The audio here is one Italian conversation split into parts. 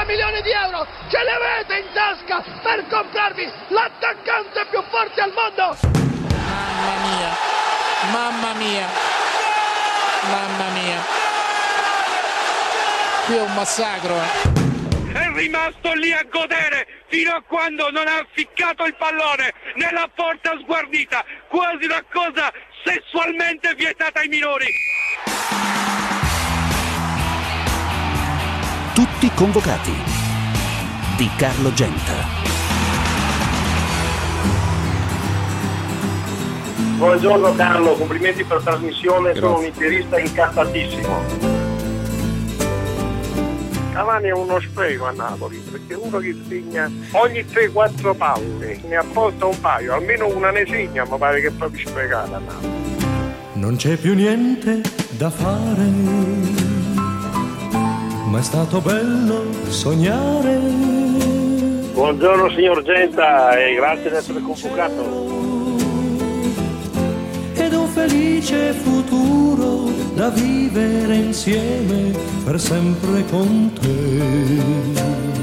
milioni di euro ce li avete in tasca per comprarvi l'attaccante più forte al mondo. Mamma mia, qui è un massacro. È rimasto lì a godere fino a quando non ha ficcato il pallone nella porta sguardita, quasi una cosa sessualmente vietata ai minori. Tutti convocati di Carlo Genta. Buongiorno Carlo, complimenti per la trasmissione. Grazie. Sono un interista incazzatissimo. Cavani è uno spreco a Napoli, perché uno che segna ogni 3-4 palle, ne apposta un paio, almeno una ne segna, ma pare che è proprio sprecata a Napoli. Non c'è più niente da fare, ma è stato bello sognare. Buongiorno signor Genta e grazie di essere convocato. Ed un felice futuro da vivere insieme per sempre con te.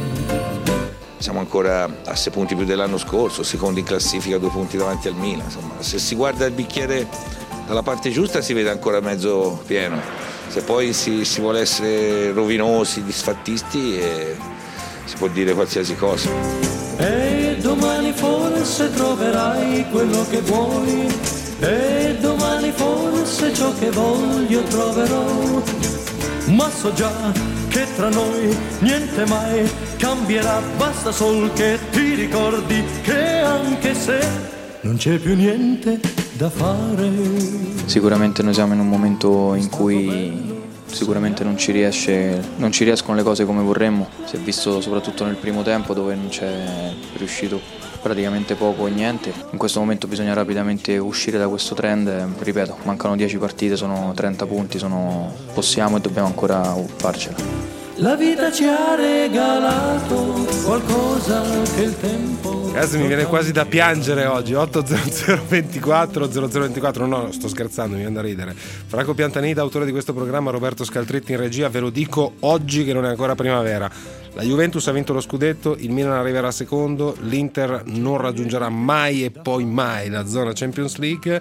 Siamo ancora a 6 punti più dell'anno scorso, secondi in classifica, 2 punti davanti al Milan. Insomma, se si guarda il bicchiere dalla parte giusta si vede ancora mezzo pieno. Se poi si vuole essere rovinosi, disfattisti, si può dire qualsiasi cosa. E domani forse troverai quello che vuoi. E domani forse ciò che voglio troverò, ma so già che tra noi niente mai cambierà, basta sol che ti ricordi che anche se non c'è più niente da fare. Sicuramente noi siamo in un momento in cui sicuramente non ci riescono le cose come vorremmo, si è visto soprattutto nel primo tempo dove non c'è riuscito praticamente poco o niente. In questo momento bisogna rapidamente uscire da questo trend, ripeto, mancano 10 partite, sono 30 punti, possiamo e dobbiamo ancora farcela. La vita ci ha regalato qualcosa che il tempo... Ragazzi, mi viene quasi da piangere oggi. 80024 0024. No, sto scherzando, mi viene da ridere. Franco Piantanida, autore di questo programma, Roberto Scaltritti in regia. Ve lo dico oggi che non è ancora primavera. La Juventus ha vinto lo scudetto, il Milan arriverà secondo, l'Inter non raggiungerà mai e poi mai la zona Champions League.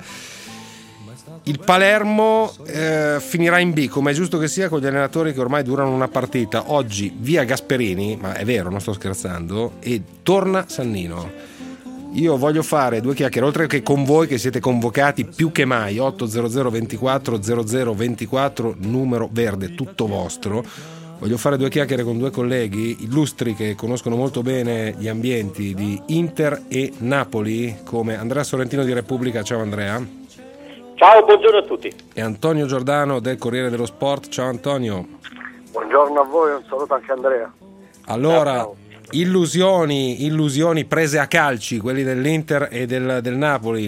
Il Palermo finirà in B, come è giusto che sia, con gli allenatori che ormai durano una partita. Oggi via Gasperini, ma è vero, non sto scherzando, e torna Sannino. Io voglio fare 2 chiacchiere, oltre che con voi che siete convocati più che mai. 800 24 0024, numero verde, tutto vostro. Voglio fare 2 chiacchiere con 2 colleghi illustri che conoscono molto bene gli ambienti di Inter e Napoli, come Andrea Sorrentino di Repubblica. Ciao Andrea. Ciao, buongiorno a tutti. E Antonio Giordano del Corriere dello Sport. Ciao Antonio. Buongiorno a voi, un saluto anche a Andrea. Allora, illusioni prese a calci, quelli dell'Inter e del Napoli,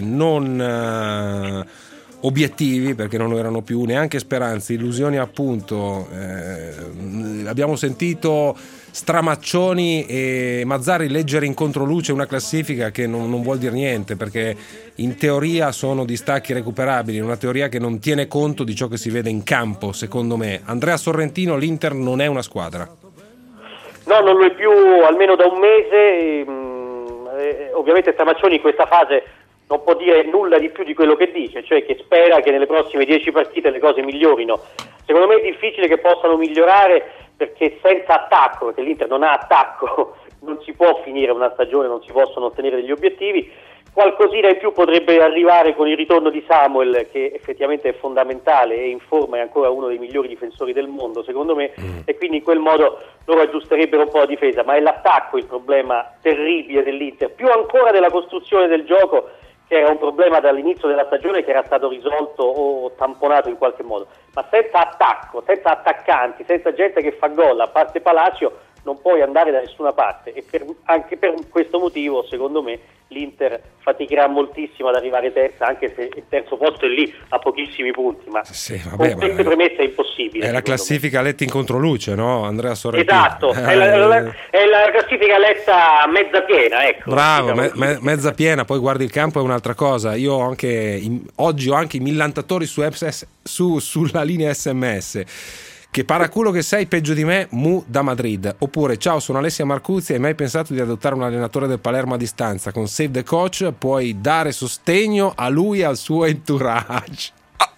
non obiettivi, perché non erano più neanche speranze, illusioni appunto. Abbiamo sentito Stramaccioni e Mazzarri leggere in controluce una classifica che non vuol dire niente, perché in teoria sono distacchi recuperabili, una teoria che non tiene conto di ciò che si vede in campo, secondo me. Andrea Sorrentino, l'Inter non è una squadra. No, non lo è più almeno da un mese. Ovviamente Stramaccioni in questa fase non può dire nulla di più di quello che dice, cioè che spera che nelle prossime 10 partite le cose migliorino. Secondo me è difficile che possano migliorare, perché senza attacco, perché l'Inter non ha attacco, non si può finire una stagione, non si possono ottenere degli obiettivi. Qualcosina in più potrebbe arrivare con il ritorno di Samuel, che effettivamente è fondamentale e in forma, è ancora uno dei migliori difensori del mondo secondo me, e quindi in quel modo loro aggiusterebbero un po' la difesa, ma è l'attacco il problema terribile dell'Inter, più ancora della costruzione del gioco, che era un problema dall'inizio della stagione che era stato risolto o tamponato in qualche modo, ma senza attacco, senza attaccanti, senza gente che fa gol, a parte Palacio, non puoi andare da nessuna parte, e anche per questo motivo secondo me l'Inter faticherà moltissimo ad arrivare terza, anche se il terzo posto è lì a pochissimi punti, ma con queste premesse è impossibile. È la classifica letta in controluce, no? Andrea Sorrentino. Esatto, è la classifica letta mezza piena, ecco. Bravo, mezza piena, poi guardi il campo è un'altra cosa. Io ho anche oggi ho anche i millantatori sulla linea SMS. Che paraculo che sei, peggio di me, mu da Madrid. Oppure ciao, sono Alessia Marcuzzi, hai mai pensato di adottare un allenatore del Palermo a distanza? Con Save the Coach puoi dare sostegno a lui e al suo entourage.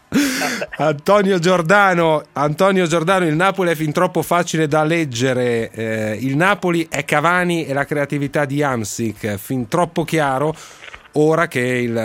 Antonio Giordano, il Napoli è fin troppo facile da leggere, il Napoli è Cavani e la creatività di Hamsik, fin troppo chiaro. Ora che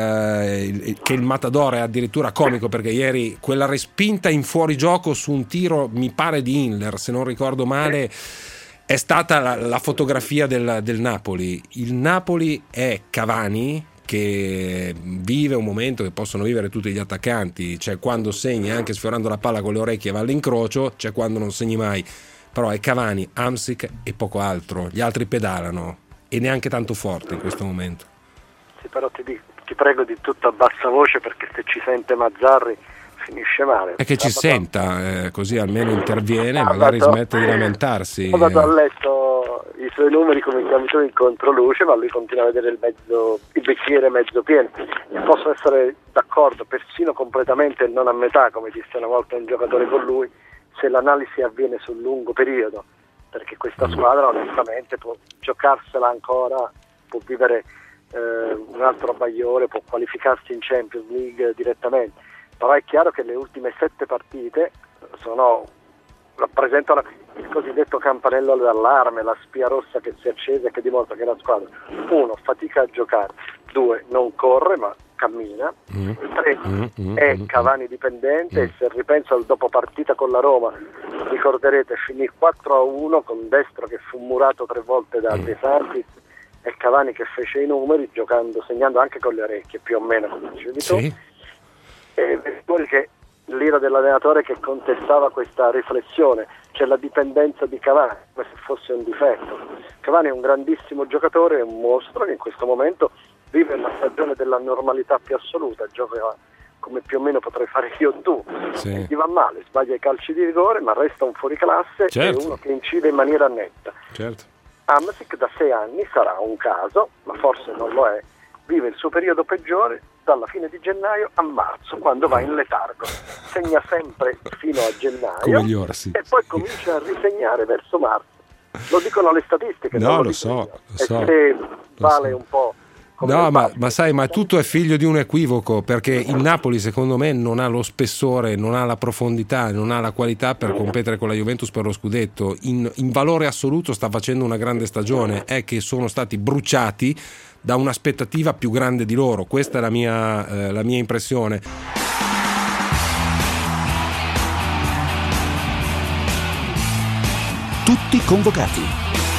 il Matador è addirittura comico, perché ieri quella respinta in fuorigioco su un tiro, mi pare di Inler, se non ricordo male, è stata la fotografia del Napoli. Il Napoli è Cavani, che vive un momento che possono vivere tutti gli attaccanti, c'è quando segni anche sfiorando la palla con le orecchie e va all'incrocio, c'è quando non segni mai, però è Cavani, Hamsik e poco altro. Gli altri pedalano, e neanche tanto forte in questo momento. Sì, però ti prego di tutto a bassa voce, perché se ci sente Mazzarri finisce male. È che ci senta, così almeno interviene, magari smette di lamentarsi. Ho dato a letto i suoi numeri, come chiami tu, in controluce, ma lui continua a vedere il bicchiere mezzo pieno. Posso essere d'accordo persino completamente, non a metà, come disse una volta un giocatore con lui, se l'analisi avviene sul lungo periodo, perché questa squadra onestamente può giocarsela ancora, può vivere un altro bagliore, può qualificarsi in Champions League direttamente, però è chiaro che le ultime 7 partite rappresentano il cosiddetto campanello d'allarme, la spia rossa che si è accesa e che dimostra che la squadra, 1, fatica a giocare, 2, non corre ma cammina, 3, è Cavani dipendente, e se ripenso al dopo partita con la Roma, ricorderete, finì 4-1 con Destro che fu murato 3 volte da De Santis, e Cavani che fece i numeri segnando anche con le orecchie, più o meno come dicevi tu. E poi che l'ira dell'allenatore che contestava questa riflessione, cioè la dipendenza di Cavani, come se fosse un difetto. Cavani è un grandissimo giocatore, è un mostro che in questo momento vive una stagione della normalità più assoluta, gioca come più o meno potrei fare io o tu, e gli va male, sbaglia i calci di rigore, ma resta un fuoriclasse, e uno che incide in maniera netta. Hamsik da 6 anni sarà un caso, ma forse non lo è, vive il suo periodo peggiore dalla fine di gennaio a marzo, quando va in letargo, segna sempre fino a gennaio e poi comincia a risegnare verso marzo. Lo dicono le statistiche. Lo so. Se vale un po'. No, ma sai, ma tutto è figlio di un equivoco, perché il Napoli secondo me non ha lo spessore, non ha la profondità, non ha la qualità per competere con la Juventus per lo scudetto. In valore assoluto sta facendo una grande stagione, è che sono stati bruciati da un'aspettativa più grande di loro. Questa è la mia impressione. Tutti convocati.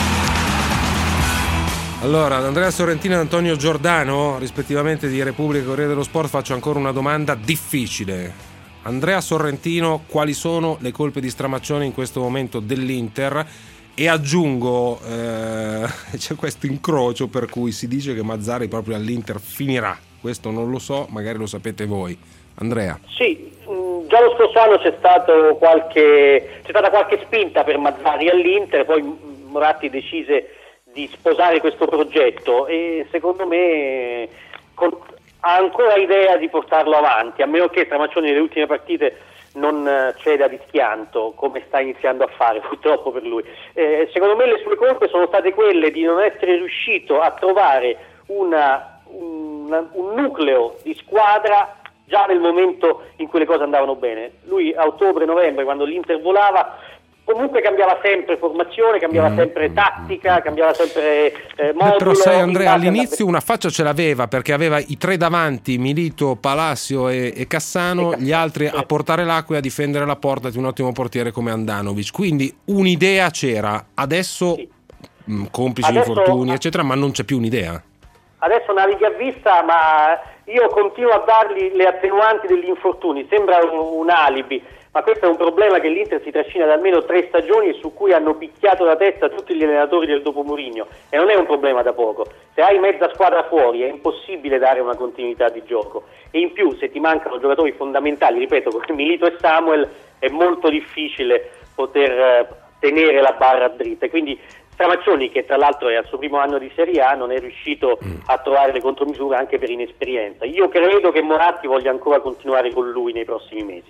Allora, ad Andrea Sorrentino e Antonio Giordano, rispettivamente di Repubblica e Corriere dello Sport, faccio ancora una domanda difficile. Andrea Sorrentino, quali sono le colpe di Stramaccioni in questo momento dell'Inter? E aggiungo, c'è questo incrocio per cui si dice che Mazzarri proprio all'Inter finirà. Questo non lo so, magari lo sapete voi. Andrea. Sì, già lo scorso anno c'è stata qualche spinta per Mazzarri all'Inter, poi Moratti decise di sposare questo progetto e secondo me ha ancora idea di portarlo avanti, a meno che Stramaccioni nelle ultime partite non ceda di schianto, come sta iniziando a fare purtroppo per lui. Secondo me le sue colpe sono state quelle di non essere riuscito a trovare un nucleo di squadra già nel momento in cui le cose andavano bene. Lui a ottobre-novembre, quando l'Inter volava, comunque cambiava sempre formazione, cambiava sempre tattica, cambiava sempre modulo. Però sai Andrea, all'inizio una faccia ce l'aveva, perché aveva i 3 davanti, Milito, Palacio e Cassano, gli altri a portare l'acqua e a difendere la porta di un ottimo portiere come Andanovic, quindi un'idea c'era. Adesso complici gli infortuni eccetera, ma non c'è più un'idea. Adesso navighi a vista, ma io continuo a dargli le attenuanti degli infortuni, sembra un alibi, ma questo è un problema che l'Inter si trascina da almeno 3 stagioni e su cui hanno picchiato la testa tutti gli allenatori del dopo Mourinho, e non è un problema da poco. Se hai mezza squadra fuori è impossibile dare una continuità di gioco, e in più se ti mancano giocatori fondamentali, ripeto, come Milito e Samuel, è molto difficile poter tenere la barra dritta, quindi Stramaccioni, che tra l'altro è al suo primo anno di Serie A, non è riuscito a trovare le contromisure anche per inesperienza. Io credo che Moratti voglia ancora continuare con lui nei prossimi mesi.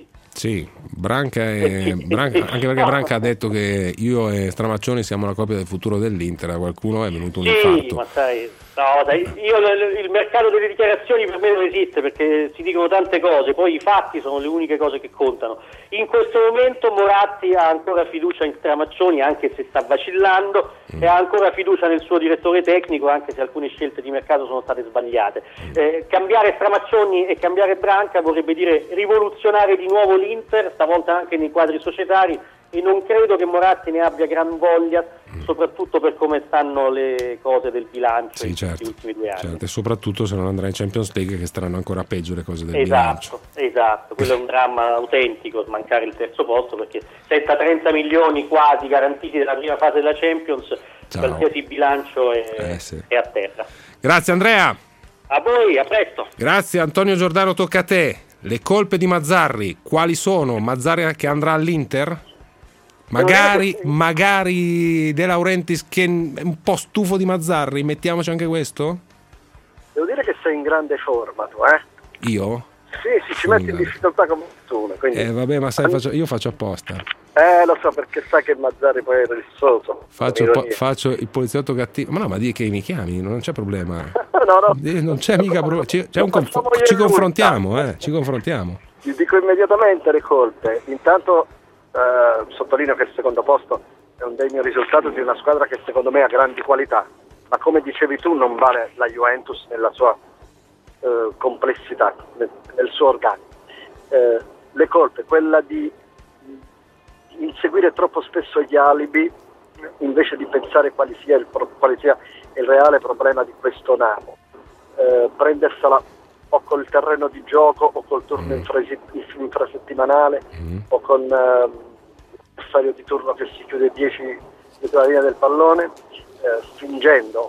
Sì, Branca, anche perché Branca ha detto che io e Stramaccioni siamo la coppia del futuro dell'Inter, a qualcuno è venuto un infarto. Ma sai, io il mercato delle dichiarazioni per me non esiste, perché si dicono tante cose, poi i fatti sono le uniche cose che contano. In questo momento Moratti ha ancora fiducia in Stramaccioni, anche se sta vacillando, e ha ancora fiducia nel suo direttore tecnico, anche se alcune scelte di mercato sono state sbagliate. Cambiare Stramaccioni e cambiare Branca vorrebbe dire rivoluzionare di nuovo l'Inter, stavolta anche nei quadri societari, e non credo che Moratti ne abbia gran voglia, soprattutto per come stanno le cose del bilancio in questi ultimi 2 anni. Certo, e soprattutto se non andrà in Champions League, che staranno ancora peggio le cose del bilancio. Esatto, quello è un dramma autentico, smancare il terzo posto, perché senza 30 milioni quasi garantiti della prima fase della Champions, qualsiasi bilancio è a terra. Grazie Andrea. A voi, a presto. Grazie Antonio Giordano, tocca a te. Le colpe di Mazzarri, quali sono? Mazzarri che andrà all'Inter? Magari De Laurentiis, che è un po' stufo di Mazzarri, mettiamoci anche questo? Devo dire che sei in grande forma tu, Io? Sì, ci metti in difficoltà come nessuno. Vabbè, ma sai, io faccio apposta. Lo so, perché sai che Mazzarri poi è rissoso. Faccio il poliziotto cattivo. Ma no, ma di che mi chiami, non c'è problema. No. Non c'è mica problema. Ci confrontiamo, ci confrontiamo. Ti dico immediatamente le colpe. Intanto sottolineo che il secondo posto è un degno risultato di una squadra che secondo me ha grandi qualità, ma come dicevi tu non vale la Juventus nella sua complessità, nel suo organico. Le colpe, quella di inseguire troppo spesso gli alibi invece di pensare quale sia il reale problema di questo Napoli, prendersela o col terreno di gioco o col turno infrasettimanale o con l'avversario di turno che si chiude 10 dietro la linea del pallone, fingendo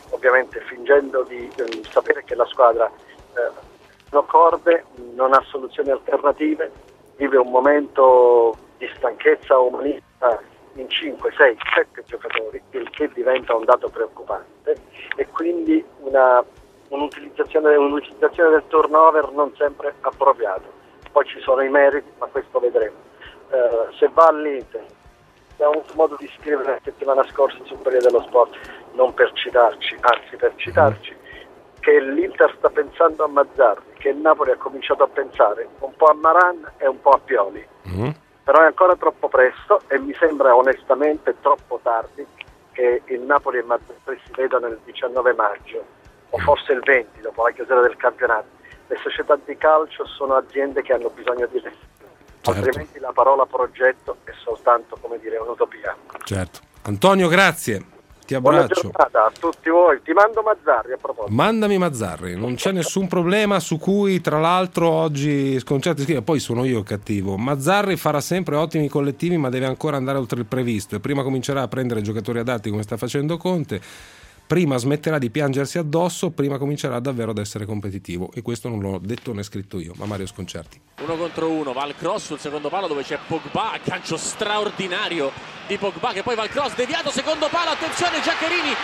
di sapere che la squadra non ha corde, non ha soluzioni alternative, vive un momento di stanchezza umanista in 5, 6, 7 giocatori, il che diventa un dato preoccupante, e quindi un'utilizzazione del turnover non sempre appropriato. Poi ci sono i meriti, ma questo vedremo. Se va all'Inter, abbiamo avuto modo di scrivere la settimana scorsa sul Corriere dello Sport, non per citarci, anzi per citarci, che l'Inter sta pensando a Mazzarri, che il Napoli ha cominciato a pensare un po' a Maran e un po' a Pioli. Però è ancora troppo presto e mi sembra onestamente troppo tardi che il Napoli e Mazzarri si vedano il 19 maggio o forse il 20 dopo la chiusura del campionato. Le società di calcio sono aziende che hanno bisogno di altrimenti la parola progetto è soltanto, come dire, un'utopia. Certo. Antonio, grazie. Ti abbraccio. Buona giornata a tutti voi. Ti mando Mazzarri a proposito. Mandami Mazzarri, non c'è nessun problema, su cui tra l'altro oggi Sconcerti scrive, poi sono io il cattivo. Mazzarri farà sempre ottimi collettivi, ma deve ancora andare oltre il previsto e prima comincerà a prendere giocatori adatti come sta facendo Conte. Prima smetterà di piangersi addosso, prima comincerà davvero ad essere competitivo, e questo non l'ho detto né scritto io, ma Mario Sconcerti. 1 contro 1, va al cross sul secondo palo dove c'è Pogba, calcio straordinario di Pogba che poi va al cross, deviato secondo palo, attenzione Giaccherini,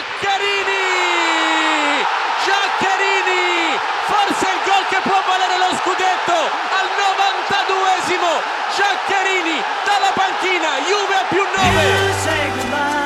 forse il gol che può valere lo scudetto al 92esimo, Giaccherini dalla panchina, Juve a +9.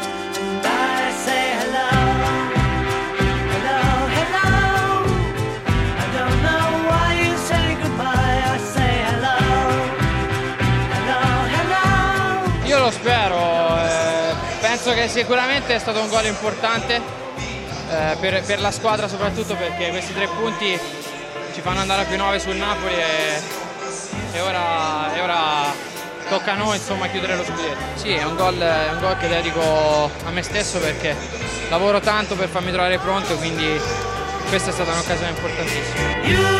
Io lo spero, penso che sicuramente è stato un gol importante per la squadra, soprattutto perché questi 3 punti ci fanno andare a +9 sul Napoli e ora tocca a noi, insomma, chiudere lo scudetto. Sì, è un gol che dedico a me stesso perché lavoro tanto per farmi trovare pronto, quindi questa è stata un'occasione importantissima.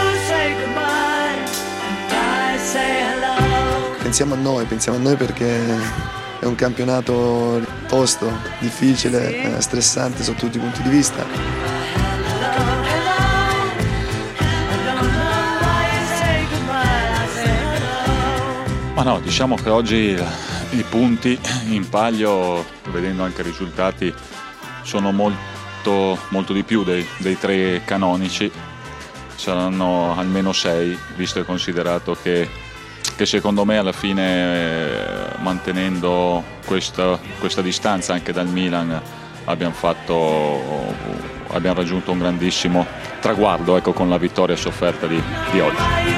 Pensiamo a noi perché è un campionato tosto, difficile, stressante sotto tutti i punti di vista. Ma no, diciamo che oggi i punti in palio, vedendo anche i risultati, sono molto di più dei 3 canonici, saranno almeno 6, visto e considerato che che secondo me alla fine, mantenendo questa distanza anche dal Milan, abbiamo raggiunto un grandissimo traguardo, ecco, con la vittoria sofferta di oggi.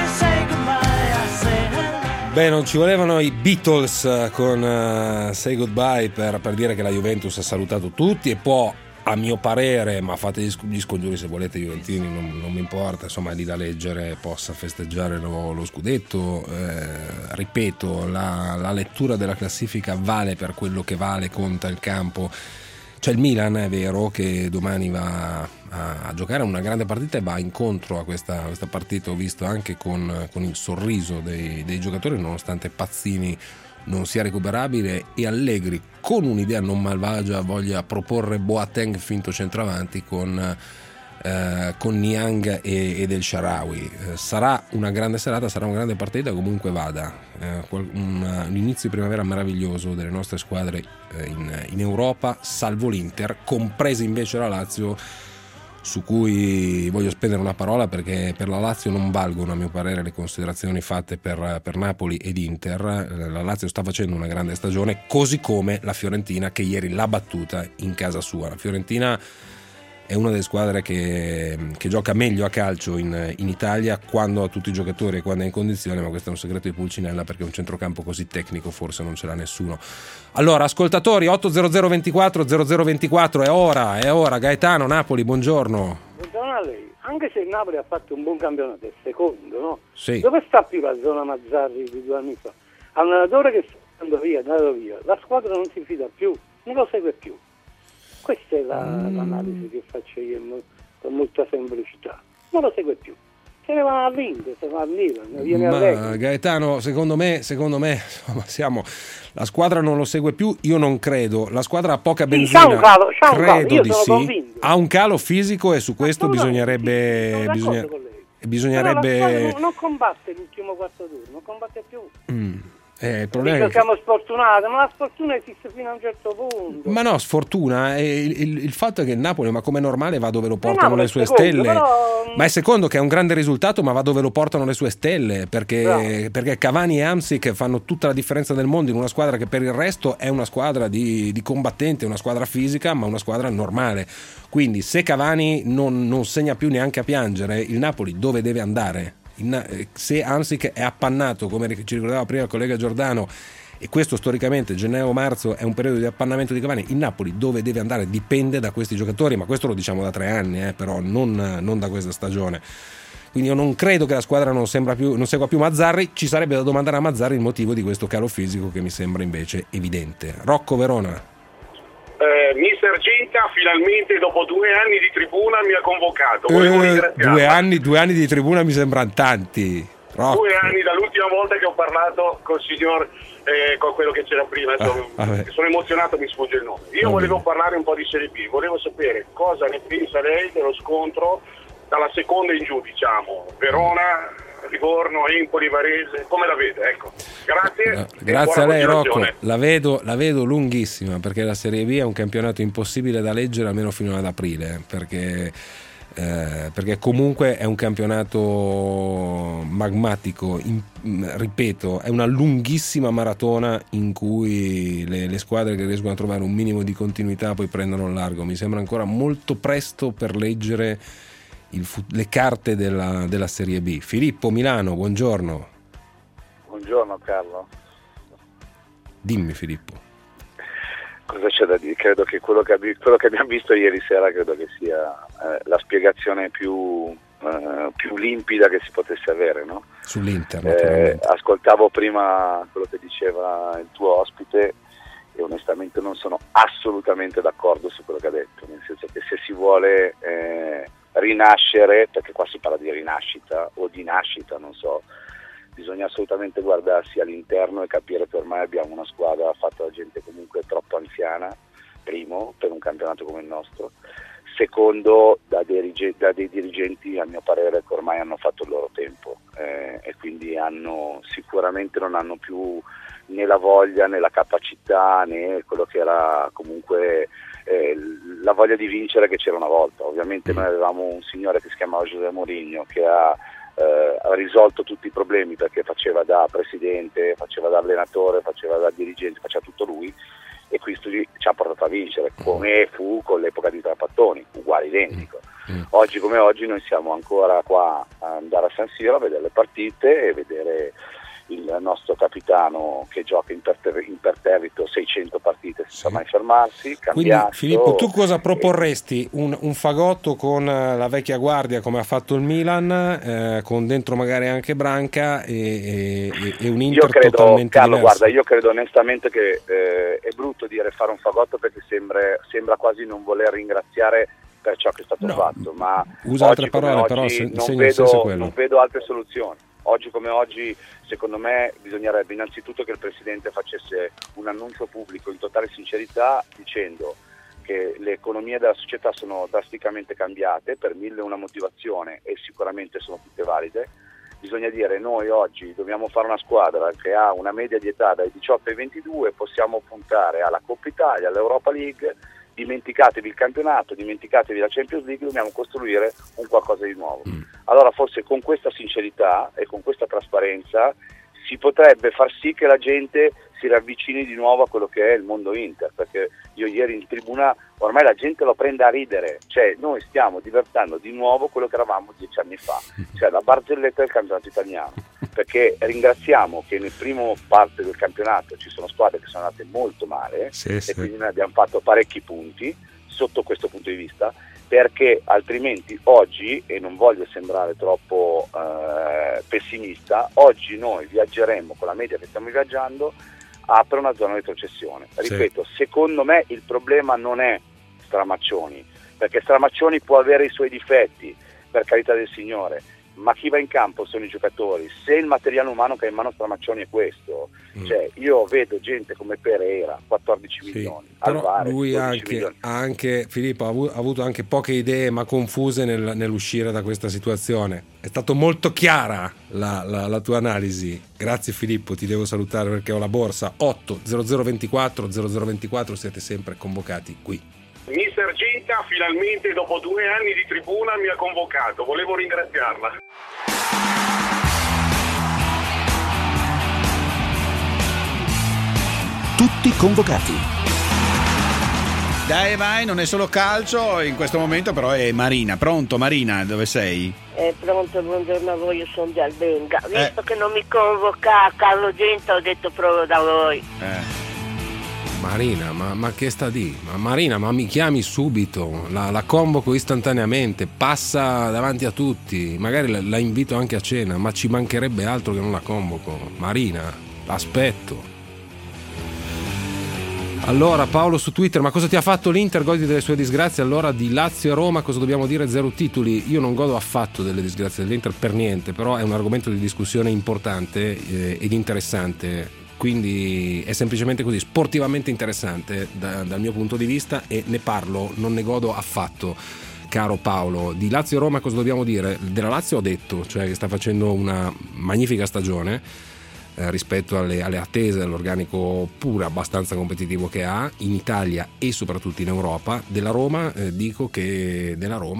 Beh, non ci volevano i Beatles con Say Goodbye per dire che la Juventus ha salutato tutti e può, a mio parere, ma fate gli scongiuri se volete juventini, non mi importa, insomma, è lì da leggere, possa festeggiare lo scudetto. Ripeto, la lettura della classifica vale per quello che vale, conta il campo. C'è il Milan, è vero, che domani va a giocare una grande partita e va incontro a questa partita, ho visto anche con il sorriso dei giocatori, nonostante Pazzini non sia recuperabile e Allegri, con un'idea non malvagia, voglia proporre Boateng finto centravanti con Niang ed El Shaarawy. Sarà una grande serata, sarà una grande partita comunque vada. Un inizio di primavera meraviglioso delle nostre squadre in Europa, salvo l'Inter, compresa invece la Lazio, su cui voglio spendere una parola, perché per la Lazio non valgono, a mio parere, le considerazioni fatte per Napoli ed Inter. La Lazio sta facendo una grande stagione, così come la Fiorentina, che ieri l'ha battuta in casa sua. La Fiorentina è una delle squadre che gioca meglio a calcio in Italia, quando ha tutti i giocatori e quando è in condizione, ma questo è un segreto di Pulcinella, perché un centrocampo così tecnico forse non ce l'ha nessuno. Allora, ascoltatori, 800 24 0024, è ora. Gaetano, Napoli, buongiorno. Buongiorno a lei. Anche se il Napoli ha fatto un buon campionato, è secondo, no? Sì. Dove sta più la zona Mazzarri di 2 anni fa? Allenatore che sta andando via, andato via, la squadra non si fida più, non lo segue più. Questa è l'analisi che faccio io con molta semplicità. Non lo segue più. Se ne va all'Inter, se ne va al Milan, viene a Gaetano, secondo me insomma, la squadra non lo segue più, io non credo. La squadra ha poca benzina. C'ha un calo, credo io di sono sì. convinto. Ha un calo fisico e su questo bisognerebbe non combatte l'ultimo quarto turno, non combatte più. Il problema è che siamo sfortunati, ma la sfortuna esiste fino a un certo punto. Ma no, sfortuna, il fatto è che il Napoli, ma come normale, va dove lo portano le sue stelle. Però... Ma è secondo, che è un grande risultato, ma va dove lo portano le sue stelle, perché Cavani e Hamsik fanno tutta la differenza del mondo in una squadra che per il resto è una squadra di combattenti, una squadra fisica, ma una squadra normale. Quindi se Cavani non segna più neanche a piangere, il Napoli dove deve andare? Se Hamsik è appannato, come ci ricordava prima il collega Giordano, e questo storicamente gennaio-marzo è un periodo di appannamento di Cavani, il Napoli dove deve andare dipende da questi giocatori, ma questo lo diciamo da 3 anni, però non da questa stagione. Quindi io non credo che la squadra non segua più Mazzarri. Ci sarebbe da domandare a Mazzarri il motivo di questo calo fisico, che mi sembra invece evidente. Rocco Verona. Mister Genta finalmente dopo 2 anni di tribuna mi ha convocato. Volevo ringraziarlo. 2 anni di tribuna mi sembrano tanti. Rocco. 2 anni dall'ultima volta che ho parlato col signor con quello che c'era prima, sono emozionato, mi sfugge il nome. Io volevo parlare un po' di Serie B, volevo sapere cosa ne pensa lei dello scontro dalla seconda in giù, diciamo, Verona, Livorno, Empoli, Varese, come la vede? Ecco. Grazie a lei, Rocco. La vedo lunghissima, perché la Serie B è un campionato impossibile da leggere almeno fino ad aprile, perché comunque è un campionato magmatico, ripeto, è una lunghissima maratona in cui le squadre che riescono a trovare un minimo di continuità poi prendono il largo. Mi sembra ancora molto presto per leggere le carte della Serie B. Filippo, Milano, buongiorno. Buongiorno Carlo. Dimmi Filippo. Cosa c'è da dire? Credo che quello che abbiamo visto ieri sera credo che sia la spiegazione più limpida che si potesse avere, no? Sull'Inter, naturalmente. Ascoltavo prima quello che diceva il tuo ospite e onestamente non sono assolutamente d'accordo su quello che ha detto, nel senso che se si vuole rinascere, perché qua si parla di rinascita o di nascita, non so, bisogna assolutamente guardarsi all'interno e capire che ormai abbiamo una squadra fatta da gente comunque troppo anziana, primo, per un campionato come il nostro, secondo, da dei dirigenti, a mio parere, che ormai hanno fatto il loro tempo e quindi sicuramente non hanno più né la voglia né la capacità né quello che era comunque la voglia di vincere che c'era una volta. Ovviamente noi avevamo un signore che si chiamava José Mourinho, che ha ha risolto tutti i problemi, perché faceva da presidente, faceva da allenatore, faceva da dirigente, faceva tutto lui, e questo ci ha portato a vincere, come fu con l'epoca di Trapattoni, uguale, identico. Oggi come oggi noi siamo ancora qua a andare a San Siro a vedere le partite e vedere il nostro capitano che gioca imperterrito 600 partite senza mai fermarsi, cambiato. Quindi Filippo, tu cosa proporresti? Un fagotto con la vecchia guardia come ha fatto il Milan, con dentro magari anche Branca e un Inter totalmente Carlo, diverso? guarda, io credo onestamente che è brutto dire fare un fagotto, perché sembra quasi non voler ringraziare per ciò che è stato fatto, ma usa altre parole, però non vedo altre soluzioni. Oggi come oggi, secondo me, bisognerebbe innanzitutto che il Presidente facesse un annuncio pubblico in totale sincerità, dicendo che le economie della società sono drasticamente cambiate per 1001 motivazioni, e sicuramente sono tutte valide. Bisogna dire: noi oggi dobbiamo fare una squadra che ha una media di età dai 18 ai 22, possiamo puntare alla Coppa Italia, all'Europa League, dimenticatevi il campionato, dimenticatevi la Champions League, dobbiamo costruire un qualcosa di nuovo. Allora forse con questa sincerità e con questa trasparenza si potrebbe far sì che la gente si ravvicini di nuovo a quello che è il mondo Inter, perché io ieri in tribuna ormai la gente lo prende a ridere, cioè noi stiamo divertendo di nuovo quello che eravamo 10 anni fa, cioè la barzelletta del campionato italiano, perché ringraziamo che nel primo parte del campionato ci sono squadre che sono andate molto male, e quindi noi abbiamo fatto parecchi punti sotto questo punto di vista, perché altrimenti oggi, e non voglio sembrare troppo pessimista, oggi noi viaggeremo con la media che stiamo viaggiando, apre una zona di retrocessione. Ripeto, secondo me il problema non è Stramaccioni, perché Stramaccioni può avere i suoi difetti, per carità del Signore, ma chi va in campo sono i giocatori. Se il materiale umano che ha in mano Stramaccioni è questo, cioè io vedo gente come Pereira, 14 milioni, Alvarez, lui 12 milioni. anche Filippo ha avuto anche poche idee, ma confuse nell'uscire da questa situazione. È stato molto chiara la tua analisi. Grazie Filippo, ti devo salutare perché ho la borsa. 8 0024 0024, siete sempre convocati qui. Mister Genta finalmente dopo 2 anni di tribuna mi ha convocato, volevo ringraziarla. Tutti convocati. Dai vai, non è solo calcio in questo momento, però è Marina. Pronto Marina, dove sei? Pronto, buongiorno a voi, io sono di Albenga. Visto che non mi convoca Carlo Genta, ho detto provo da voi. Marina, ma che sta di? Marina, ma mi chiami subito, la convoco istantaneamente, passa davanti a tutti, magari la invito anche a cena, ma ci mancherebbe altro che non la convoco. Marina, aspetto. Allora Paolo su Twitter: ma cosa ti ha fatto l'Inter? Godi delle sue disgrazie? Allora di Lazio e Roma cosa dobbiamo dire? 0 titoli. Io non godo affatto delle disgrazie dell'Inter, per niente, però è un argomento di discussione importante ed interessante. Quindi è semplicemente così, sportivamente interessante dal mio punto di vista, e ne parlo, non ne godo affatto, caro Paolo. Di Lazio e Roma cosa dobbiamo dire? Della Lazio ho detto, cioè che sta facendo una magnifica stagione rispetto alle attese, all'organico pure abbastanza competitivo che ha in Italia e soprattutto in Europa. Della Roma dico che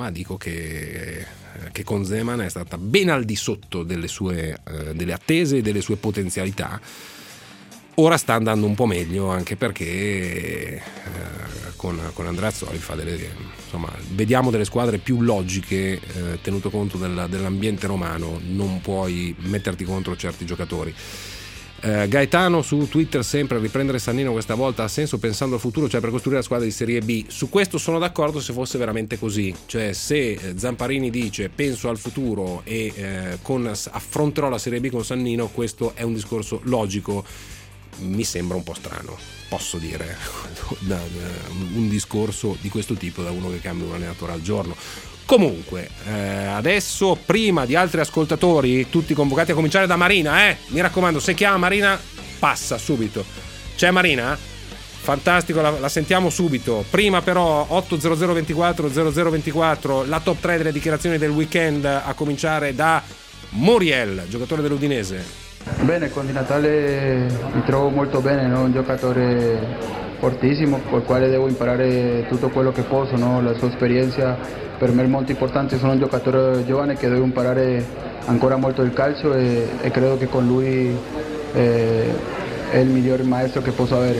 con Zeman è stata ben al di sotto delle attese e delle sue potenzialità. Ora sta andando un po' meglio, anche perché con Andreazzoli vediamo delle squadre più logiche, tenuto conto dell'ambiente romano. Non puoi metterti contro certi giocatori. Gaetano su Twitter sempre: riprendere Sannino questa volta ha senso pensando al futuro, cioè per costruire la squadra di Serie B. Su questo sono d'accordo, se fosse veramente così, cioè se Zamparini dice penso al futuro e affronterò la Serie B con Sannino, questo è un discorso logico. Mi sembra un po' strano, posso dire, un discorso di questo tipo da uno che cambia un allenatore al giorno. Comunque adesso, prima di altri ascoltatori, tutti convocati, a cominciare da Marina, mi raccomando, se chiama Marina passa subito. C'è Marina? Fantastico, la sentiamo subito. Prima però 80024 0024, la top 3 delle dichiarazioni del weekend, a cominciare da Muriel, giocatore dell'Udinese. Bene, con Di Natale mi trovo molto bene, no? Un giocatore fortissimo, col quale devo imparare tutto quello che posso, no? La sua esperienza per me è molto importante, sono un giocatore giovane che devo imparare ancora molto il calcio e credo che con lui è il miglior maestro che posso avere.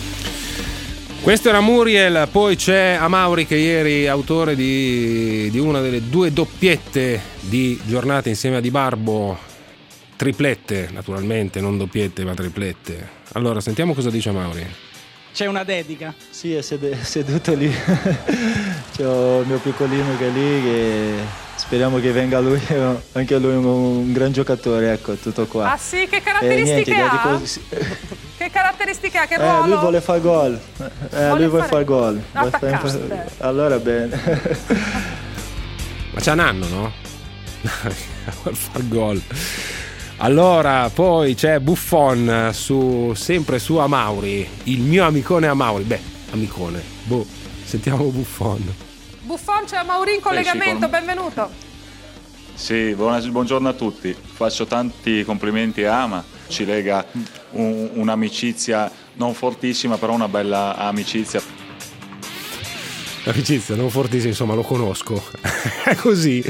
Questo era Muriel, poi c'è Amauri che ieri autore di una delle 2 doppiette di giornata insieme a Di Barbo, triplette naturalmente, non doppiette ma triplette. Allora sentiamo cosa dice Amauri. C'è una dedica? Sì, è seduto lì, c'è il mio piccolino che è lì, che speriamo che venga lui, anche lui un gran giocatore, ecco, tutto qua. Ah sì, che caratteristiche ha? Che caratteristiche ha? Che ruolo? Lui vuole fare gol, lui vuole fare gol. Allora bene. Ma c'è un anno, no? Vuole fare gol. Allora, poi c'è Buffon sempre su Amauri, il mio amicone Amauri. Beh, amicone. Sentiamo Buffon. Buffon, c'è Amauri in collegamento, benvenuto. Sì, buongiorno a tutti. Faccio tanti complimenti a Ama. Ci lega un'amicizia non fortissima, però una bella amicizia. Amicizia non fortissima, insomma, lo conosco. È così.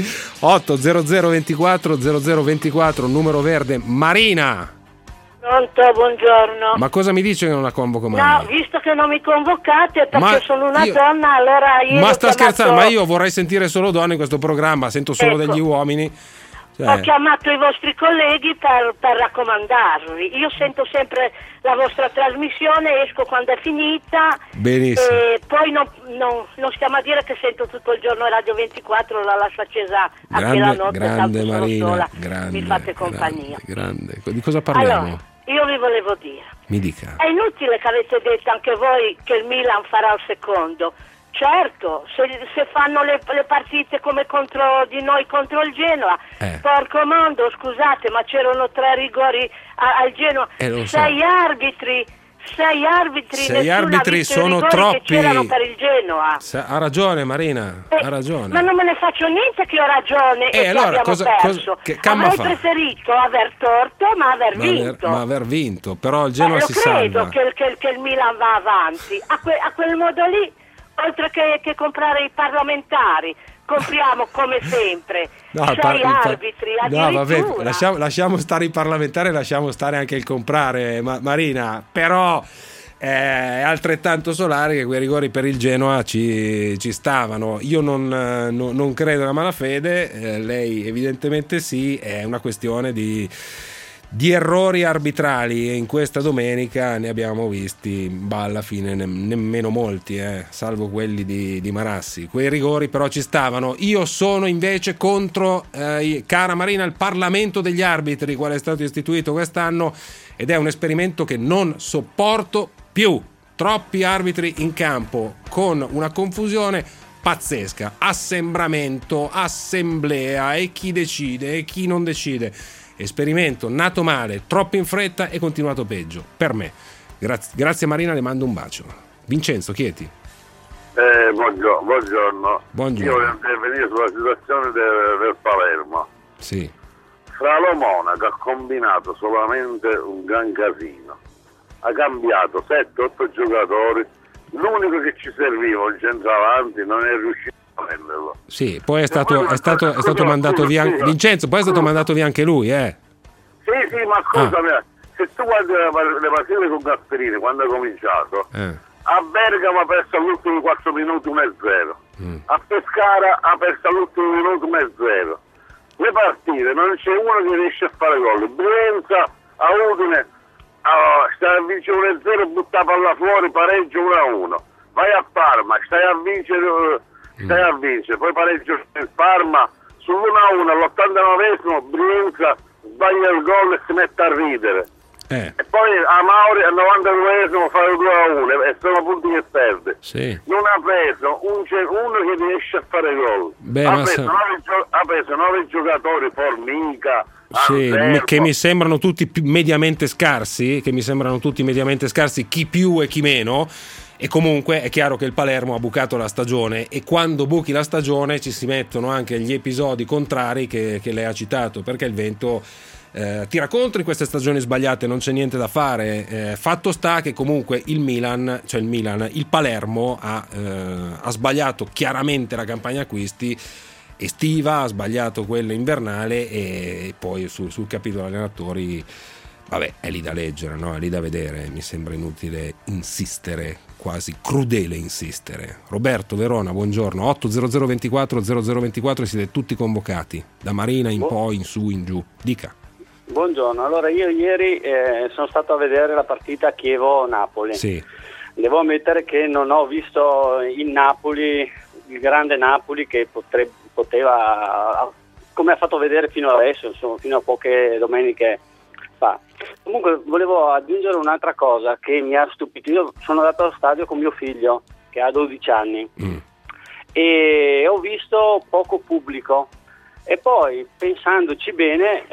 80024 0024, numero verde. Marina. Pronto, buongiorno. Ma cosa mi dice che non la convoco mai? No, visto che non mi convocate perché sono una donna, allora io... Ma sta scherzando, ma io vorrei sentire solo donne in questo programma, sento solo degli uomini. Ho chiamato i vostri colleghi per raccomandarvi. Io sento sempre la vostra trasmissione, esco quando è finita. Benissimo. E poi non stiamo a dire che sento tutto il giorno Radio 24, la lascio accesa anche la notte, grande tanto Marina, sono sola, grande, mi fate compagnia. Grande. Di cosa parliamo? Allora, io vi volevo dire, mi dica. È inutile che avete detto anche voi che il Milan farà il secondo. Certo, se fanno le partite come di noi contro il Genoa, porco mondo, scusate, ma c'erano 3 rigori al Genoa, 6 arbitri, 6 arbitri sono troppi. Che c'erano per il Genoa. Ha ragione Marina, ha ragione. Ma non me ne faccio niente che ho ragione e allora, abbiamo perso. Avrei preferito aver torto ma aver vinto. Ma aver vinto, però il Genoa si salva. Io credo che il Milan va avanti, a quel modo lì. Oltre che comprare i parlamentari, compriamo come sempre 6 arbitri addirittura. No, vabbè, lasciamo stare i parlamentari, lasciamo stare anche il comprare, Marina, però è altrettanto solare che quei rigori per il Genoa ci stavano. Io non credo alla malafede, lei evidentemente sì, è una questione di errori arbitrali e in questa domenica ne abbiamo visti alla fine nemmeno molti, salvo quelli di Marassi. Quei rigori però ci stavano. Io sono invece contro, cara Marina, il Parlamento degli arbitri, quale è stato istituito quest'anno, ed è un esperimento che non sopporto più. Troppi arbitri in campo con una confusione pazzesca, assembramento, assemblea, e chi decide e chi non decide. Esperimento nato male, troppo in fretta e continuato peggio, per me. Grazie Marina, le mando un bacio. Vincenzo Chieti. Buongiorno. Io voglio intervenire sulla situazione del Palermo. Sì. Fra lo Monaco ha combinato solamente un gran casino. Ha cambiato 7-8 giocatori. L'unico che ci serviva, un centravanti, non è riuscito a prenderlo. Sì, poi è stato mandato via Vincenzo, poi è stato mandato via anche lui, Sì, ma scusami, se tu guardi le partite con Gasperini quando ha cominciato, a Bergamo ha perso all'ultimo 4 minuti 1-0, a Pescara ha perso all'ultimo minuto 1-0. Le partite non c'è uno che riesce a fare gol. Brienza a Udine stai a vincere 1-0, butta la palla fuori, pareggio 1-1. Vai a Parma, stai a vincere, poi pareggio il Parma sull'1-1 all'89esimo, Brienza sbaglia il gol e si mette a ridere. E poi a Mauri al 92esimo fa il 2-1 e sono punti che perde. Sì. Non ha preso uno che riesce a fare gol. Ha preso 9 giocatori, Formica, sì, che mi sembrano tutti mediamente scarsi, chi più e chi meno. E comunque è chiaro che il Palermo ha bucato la stagione, e quando buchi la stagione ci si mettono anche gli episodi contrari che lei ha citato, perché il vento tira contro in queste stagioni sbagliate, non c'è niente da fare. Fatto sta che comunque il Palermo ha sbagliato chiaramente la campagna acquisti estiva, ha sbagliato quella invernale, e poi sul capitolo allenatori vabbè, è lì da leggere, no? È lì da vedere. Mi sembra inutile insistere, quasi crudele insistere. Roberto, Verona, buongiorno. 800 24 0024, siete tutti convocati da Marina in poi, in su, in giù. Dica. Buongiorno, allora io ieri sono stato a vedere la partita Chievo-Napoli. Sì. Devo ammettere che non ho visto il Napoli, il grande Napoli che poteva, come ha fatto vedere fino adesso, insomma, fino a poche domeniche fa. Comunque volevo aggiungere un'altra cosa che mi ha stupito. Io sono andato allo stadio con mio figlio che ha 12 anni e ho visto poco pubblico, e poi pensandoci bene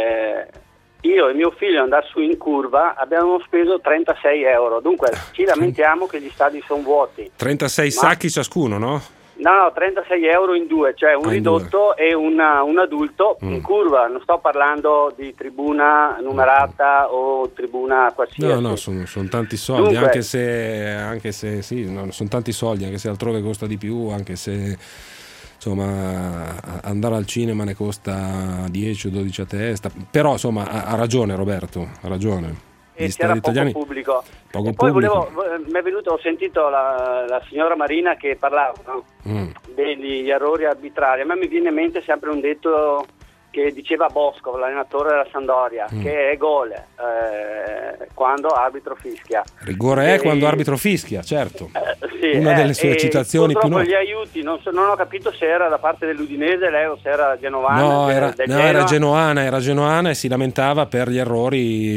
io e mio figlio andare su in curva abbiamo speso 36 euro, dunque ci lamentiamo che gli stadi sono vuoti. 36 sacchi ciascuno, no? No, 36 euro in due, cioè un ridotto e un adulto in curva. Non sto parlando di tribuna numerata o tribuna qualsiasi. No, sono tanti soldi. Dunque, anche se sì, no, sono tanti soldi, anche se altrove costa di più, anche se insomma andare al cinema ne costa 10 o 12 a testa. Però insomma ha ragione Roberto, ha ragione. E c'era poco pubblico. E poi ho sentito la signora Marina che parlava, no? Degli errori arbitrari. A me mi viene in mente sempre un detto che diceva Bosco, l'allenatore della Sampdoria, che è gol quando arbitro fischia. Rigore è quando arbitro fischia, certo. Sì, una delle sue citazioni più note. Gli aiuti, non ho capito se era da parte dell'Udinese lei o se era genovana. No, era genuana e si lamentava per gli errori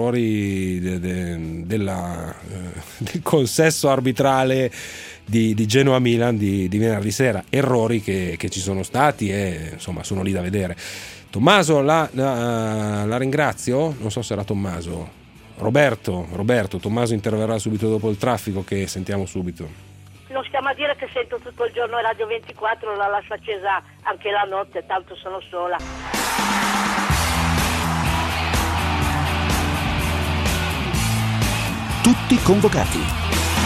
del consesso arbitrale di Genoa-Milan di venerdì sera, errori che ci sono stati e insomma sono lì da vedere. Tommaso la ringrazio, non so se era Tommaso. Roberto, Tommaso interverrà subito dopo il traffico che sentiamo subito. Non stiamo a dire che sento tutto il giorno Radio 24, la lascio accesa anche la notte, tanto sono sola. Tutti convocati.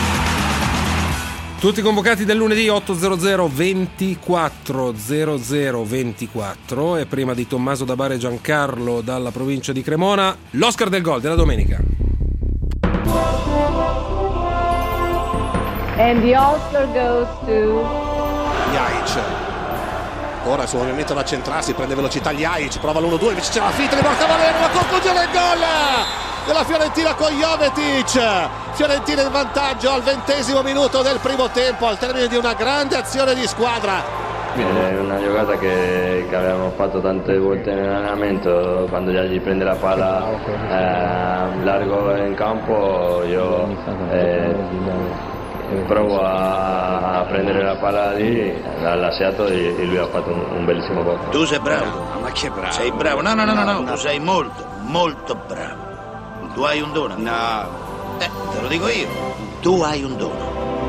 Tutti convocati del lunedì 800 24 0024, e prima di Tommaso da Bari e Giancarlo dalla provincia di Cremona, l'Oscar del gol della domenica. And the Oscar goes to Ljajic. Ora sul movimento da centrarsi, prende velocità Ljajic, prova l'1-2, invece c'è la finta di Borca Valero, la conclusione del gol della Fiorentina con Jovetic. Fiorentina in vantaggio al 20° minuto del primo tempo, al termine di una grande azione di squadra. È una giocata che avevamo fatto tante volte nell'allenamento. Quando gli prende la palla largo in campo, io provo a prendere la palla lì, l'ha lasciato e lui ha fatto un bellissimo gol. Tu sei bravo? Ma che bravo? Sei bravo? No, tu sei molto bravo. Tu hai un dono? No. Te lo dico io. Tu hai un dono.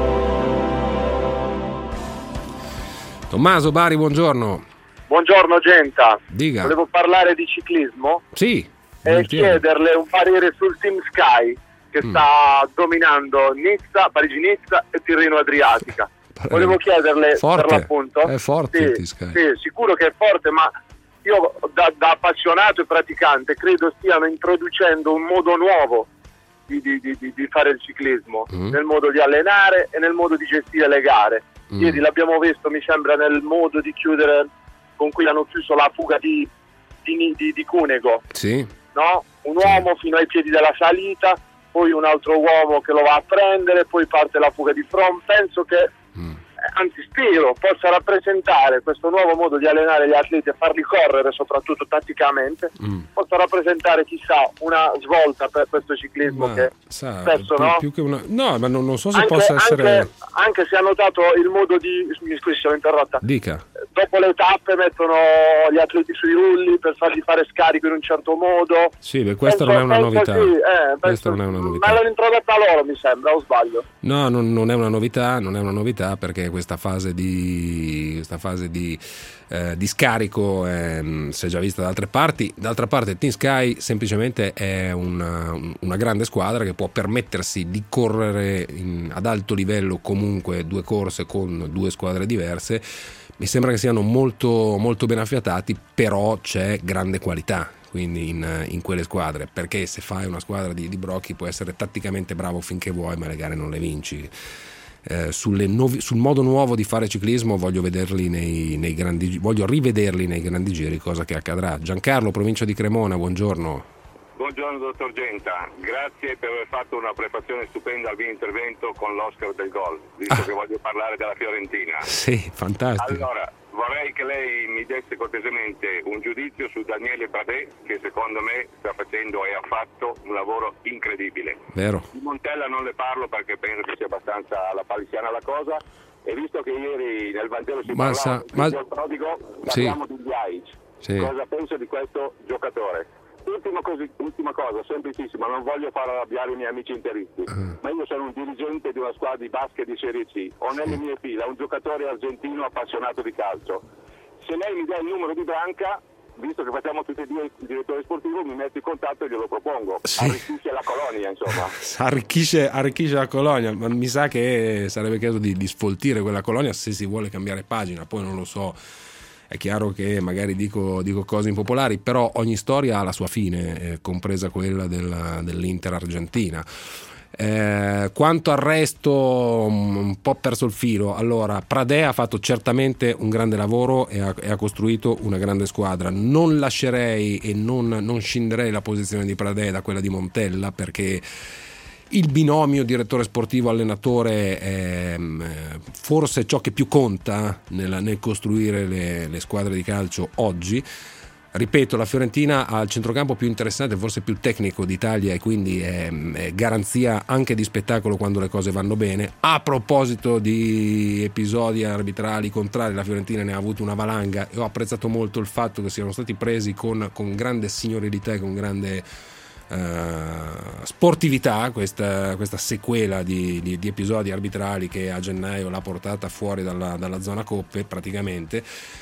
Tommaso Bari, buongiorno. Buongiorno Genta. Diga. Volevo parlare di ciclismo. Sì. E chiederle un parere sul Team Sky che sta dominando Nizza, Parigi-Nizza e Tirreno Adriatica. Volevo chiederle forte. Per l'appunto. È forte il Team Sky. Sì, sicuro che è forte, ma io da appassionato e praticante credo stiano introducendo un modo nuovo di fare il ciclismo, nel modo di allenare e nel modo di gestire le gare. Ieri l'abbiamo visto, mi sembra, nel modo di chiudere con cui hanno chiuso la fuga di Cunego. Sì. No? Un uomo fino ai piedi della salita, poi un altro uomo che lo va a prendere, poi parte la fuga di Fromm. Penso che anzi spero possa rappresentare questo nuovo modo di allenare gli atleti e farli correre, soprattutto tatticamente, possa rappresentare chissà una svolta per questo ciclismo che spesso più che una... No, ma non so se possa essere anche se ha notato il modo di, mi scusi se l'ho interrotta, dica, dopo le tappe mettono gli atleti sui rulli per fargli fare scarico in un certo modo. Sì, beh, questa non è una novità. Sì, questa non è una novità. Ma l'hanno introdotta loro, mi sembra, o sbaglio? No, non è una novità perché questa fase di scarico si è già vista da altre parti. D'altra parte Team Sky semplicemente è una grande squadra che può permettersi di correre ad alto livello comunque 2 corse con 2 squadre diverse. Mi sembra che siano molto, molto ben affiatati, però c'è grande qualità quindi in quelle squadre, perché se fai una squadra di brocchi puoi essere tatticamente bravo finché vuoi, ma le gare non le vinci. Sul modo nuovo di fare ciclismo voglio rivederli nei grandi giri, cosa che accadrà. Giancarlo, provincia di Cremona, buongiorno. Buongiorno dottor Genta, grazie per aver fatto una prefazione stupenda al mio intervento con l'Oscar del gol, visto che voglio parlare della Fiorentina. Sì, fantastico. Allora, vorrei che lei mi desse cortesemente un giudizio su Daniele Pradè, che secondo me sta facendo e ha fatto un lavoro incredibile. Vero. Di Montella non le parlo perché penso che sia abbastanza alla palissiana la cosa, e visto che ieri nel Vangelo si parlava del prodigo, parliamo di Ljajic. Sì. Cosa penso di questo giocatore? Ultima cosa, semplicissima, non voglio far arrabbiare i miei amici interisti, ma io sono un dirigente di una squadra di basket di Serie C, ho nelle mie fila un giocatore argentino appassionato di calcio. Se lei mi dà il numero di Branca, visto che facciamo tutti e due il direttore sportivo, mi metto in contatto e glielo propongo. Sì. Arricchisce la colonia, insomma. Arricchisce la colonia, ma mi sa che sarebbe caso di sfoltire quella colonia se si vuole cambiare pagina, poi non lo so. È chiaro che magari dico cose impopolari, però ogni storia ha la sua fine, compresa quella dell'Inter Argentina. Quanto al resto, un po' perso il filo. Allora, Pradè ha fatto certamente un grande lavoro e ha costruito una grande squadra. Non lascerei e non scinderei la posizione di Pradè da quella di Montella, perché il binomio direttore sportivo allenatore è forse ciò che più conta nel costruire le squadre di calcio oggi. Ripeto, la Fiorentina ha il centrocampo più interessante, forse più tecnico d'Italia, e quindi è garanzia anche di spettacolo quando le cose vanno bene. A proposito di episodi arbitrali contrari, la Fiorentina ne ha avuto una valanga e ho apprezzato molto il fatto che siano stati presi con grande signorilità e con grande sportività questa sequela di episodi arbitrali che a gennaio l'ha portata fuori dalla zona coppe praticamente.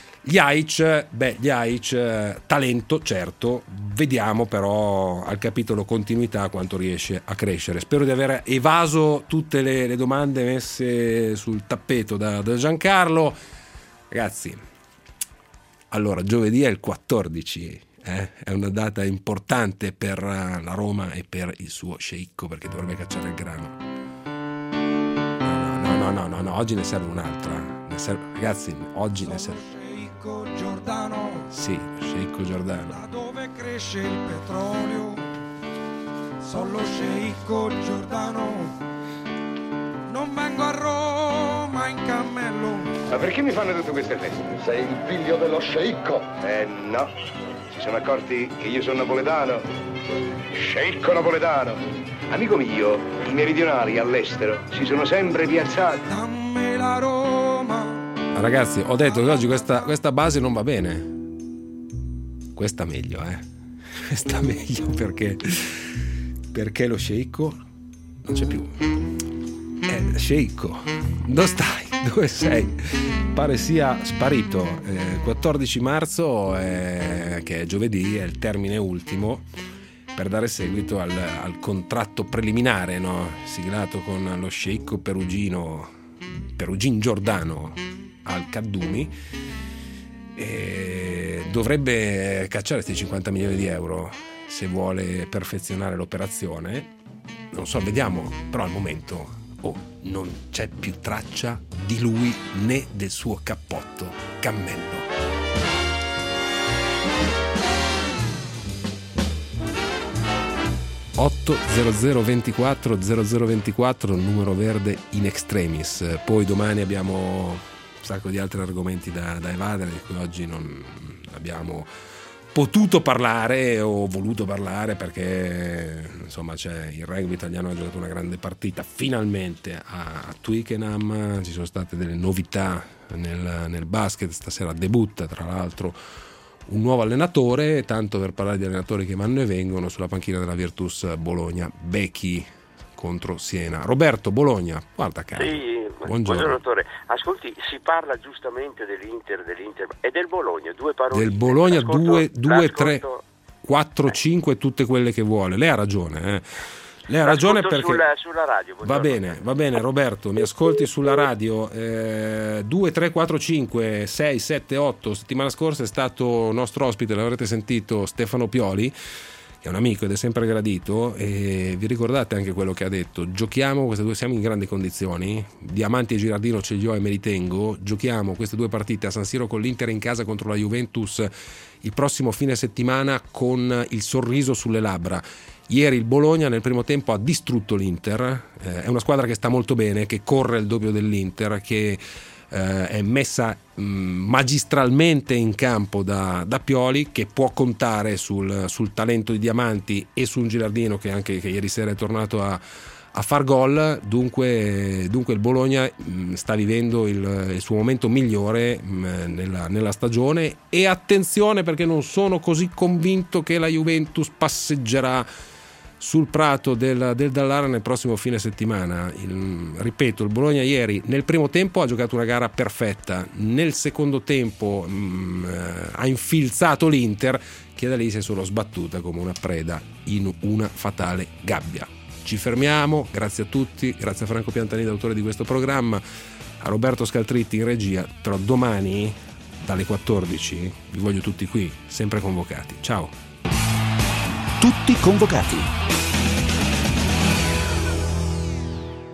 Ljajic, talento certo, vediamo però al capitolo continuità quanto riesce a crescere. Spero di aver evaso tutte le domande messe sul tappeto da Giancarlo. Ragazzi, allora giovedì è il 14, è una data importante per la Roma e per il suo sceicco, perché dovrebbe cacciare il grano. No, oggi ne serve un'altra. Ragazzi, oggi ne serve. Sceicco Giordano. Sì, sceicco Giordano. Da dove cresce il petrolio? Sono lo sceicco Giordano. Non vengo a Roma in cammello. Ma perché mi fanno tutte queste feste? Sei il figlio dello sceicco? No. Si sono accorti che io sono napoletano, sceicco napoletano. Amico mio, i meridionali all'estero si sono sempre piazzati. Dammi la Roma. Ragazzi, ho detto che oggi questa base non va bene. Questa meglio, Questa meglio perché lo sceicco non c'è più. Sceicco, dove stai? Dove sei? Pare sia sparito. 14 marzo, che è giovedì, è il termine ultimo per dare seguito al contratto preliminare, no? Siglato con lo sceicco Perugin Giordano al Caddumi, e dovrebbe cacciare questi 50 milioni di euro se vuole perfezionare l'operazione. Non so, vediamo, però al momento non c'è più traccia di lui né del suo cappotto cammello. (80024 numero verde in extremis). Poi domani abbiamo un sacco di altri argomenti da evadere, di cui oggi non abbiamo potuto parlare o voluto parlare perché insomma c'è il rugby italiano, ha giocato una grande partita finalmente a Twickenham, ci sono state delle novità nel basket, stasera debutta tra l'altro un nuovo allenatore, tanto per parlare di allenatori che vanno e vengono, sulla panchina della Virtus Bologna Becchi contro Siena. Roberto, Bologna, guarda caso. Sì, buongiorno dottore. Ascolti, si parla giustamente dell'Inter e del Bologna, due parole. Del Bologna 2, 3, 4, 5, tutte quelle che vuole. Lei ha ragione, Lei ha ragione perché sulla radio. Va bene Roberto, mi ascolti sulla radio. 2, 3, 4, 5, 6, 7, 8. Settimana scorsa è stato nostro ospite, l'avrete sentito, Stefano Pioli, che è un amico ed è sempre gradito, e vi ricordate anche quello che ha detto: giochiamo queste due, siamo in grandi condizioni, Diamanti e Girardino ce li ho e me li tengo, giochiamo queste due partite a San Siro con l'Inter in casa contro la Juventus il prossimo fine settimana con il sorriso sulle labbra. Ieri il Bologna nel primo tempo ha distrutto l'Inter, è una squadra che sta molto bene, che corre il doppio dell'Inter, che è messa magistralmente in campo da Pioli, che può contare sul talento di Diamanti e su un Girardino che ieri sera è tornato a far gol. Dunque il Bologna sta vivendo il suo momento migliore nella stagione, e attenzione perché non sono così convinto che la Juventus passeggerà sul prato del Dallara nel prossimo fine settimana. Ripeto, il Bologna ieri nel primo tempo ha giocato una gara perfetta, nel secondo tempo ha infilzato l'Inter, che da lì si è solo sbattuta come una preda in una fatale gabbia. Ci fermiamo, grazie a tutti, grazie a Franco Piantanida, autore di questo programma, a Roberto Scaltritti in regia. Però domani dalle 14 vi voglio tutti qui, sempre convocati. Ciao. Tutti convocati.